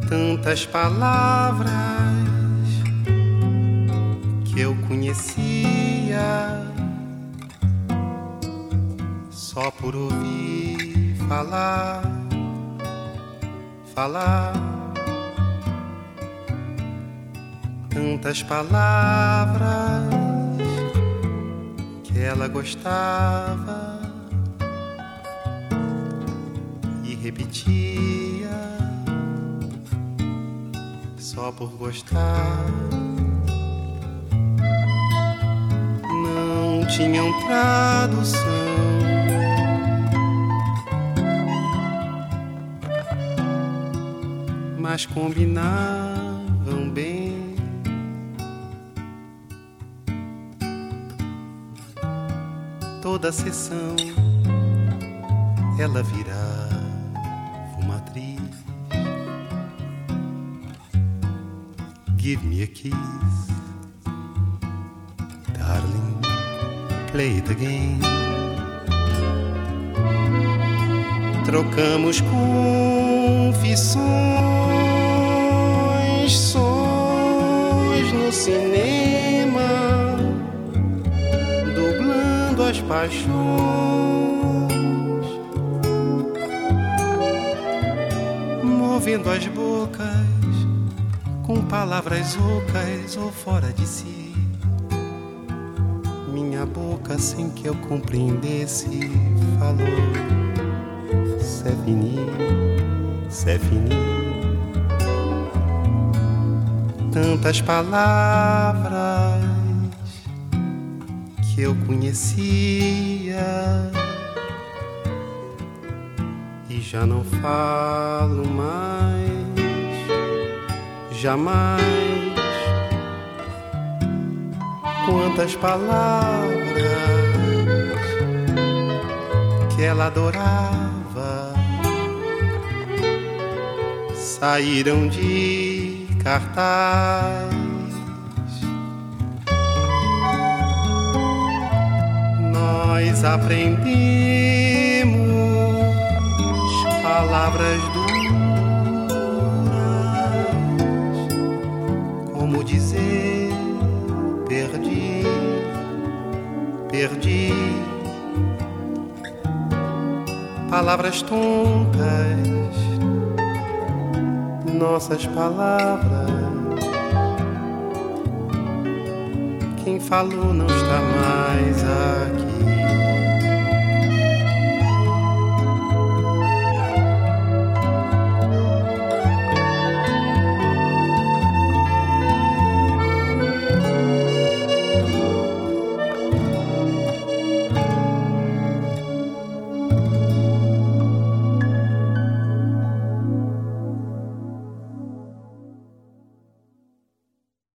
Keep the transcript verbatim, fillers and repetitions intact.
Tantas palavras que eu conhecia só por ouvir falar, falar. Tantas palavras que ela gostava e repetia só por gostar. Não tinham tradução, mas combinavam bem. Toda sessão ela virava uma atriz. Give me a kiss, darling, play it again. Trocamos confissões, sons no cinema, dublando as paixões, movendo as bocas com palavras ocas ou fora de si. Minha boca, sem que eu compreendesse, falou: c'est fini, c'est fini. Tantas palavras que eu conhecia e já não falo mais, jamais. Quantas palavras que ela adorava saíram de cartaz. Nós aprendemos palavras duras, como dizer perdi, perdi. Palavras tontas, nossas palavras. Quem falou não está mais aqui.